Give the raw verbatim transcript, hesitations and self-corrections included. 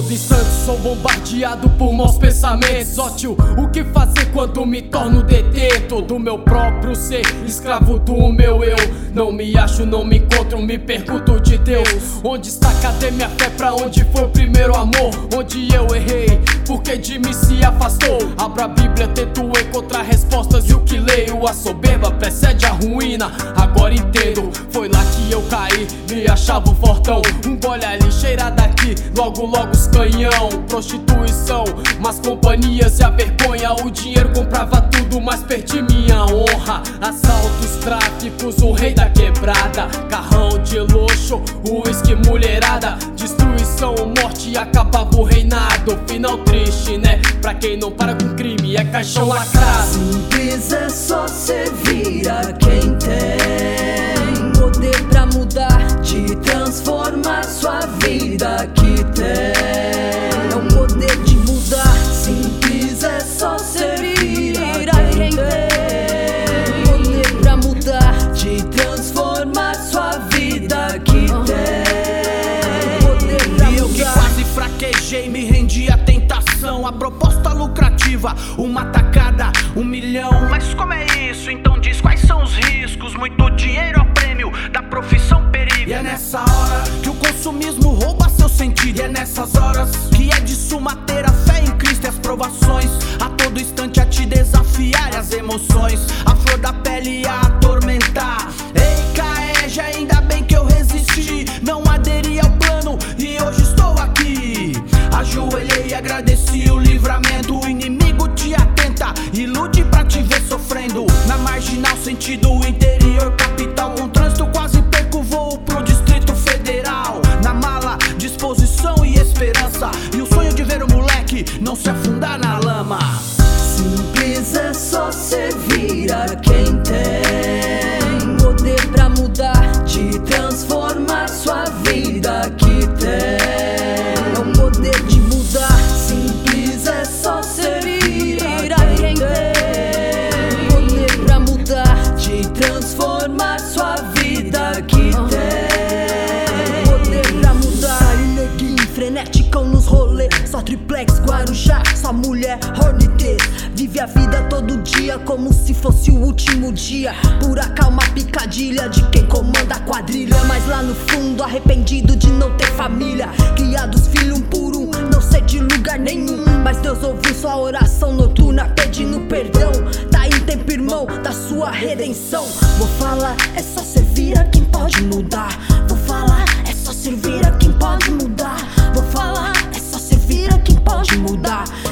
todo instante sou bombardeado por maus pensamentos. Ó tio, o que fazer quando me torno detento do meu próprio ser, escravo do meu eu? Não me acho, não me encontro, me pergunto de Deus: onde está, cadê minha fé, pra onde foi o primeiro amor? Onde eu errei, porque de mim se afastou? Abro a Bíblia, tento encontrar respostas e o que leio, a soberba precede a ruína. Agora entendo, foi lá que eu caí, me achava um fortão. Um gole ali, cheira daqui, logo logo os canhão. Prostituição, más companhias e a vergonha. O dinheiro comprava tudo, mas perdi minha honra. Assaltos, tráficos, o rei da quebrada. Carrão de luxo, uísque, mulherada. Destruição, morte, acabava o reinado. Final triste, né? Pra quem não para com crime, é caixão lacrado. Simples é só servir a quem tem poder pra mudar, de transformar sua vida que tem. É o poder de mudar. Simples é só servir a quem tem poder pra mudar, de transformar sua vida que tem. Poder pra mudar. E eu que quase fraquejei, me rendi à tentação. A proposta lucrativa, uma tacada, um milhão. Mas como é isso? Então diz quais são os riscos. Muito dinheiro é o prêmio da profissão perigo. E é nessa hora que o consumismo rouba seu sentido. E é nessas horas que é de suma ter a fé em Cristo e as provações a todo instante a te desafiar e as emoções, a flor da pele a atormentar. Ei, Caeja, ainda bem que eu resisti, não aderi ao plano e hoje estou aqui. Ajoelhei e agradeci o livramento. O inimigo te atenta, ilude pra te ver sofrendo. Na marginal, sentido interior, capital, com trânsito quase perco voo pro Distrito Federal. Na mala, disposição e esperança, e o sonho de ver o moleque não se afundar na lama. Simples é só servir a quem tem poder pra mudar, de transformar sua vida que tem. É o poder de mudar. Simples é só servir a quem tem poder pra mudar, de transformar sua vida que tem. Poder pra mudar. Sai neguinho frenético nos rolê, só triplex, Guarujá, só mulher hornitez. Vive a vida todo dia como se fosse o último dia. Pura calma, picadilha de quem comanda a quadrilha. Mas lá no fundo arrependido de não ter família, criados filho um por um, não sei de lugar nenhum. Mas Deus ouviu sua oração noturna pedindo perdão. Tá em tempo, irmão, da sua redenção. Vou falar, é só servir a quem pode mudar. Vou falar, é só servir a quem pode mudar. Vou falar, é só servir a quem pode mudar.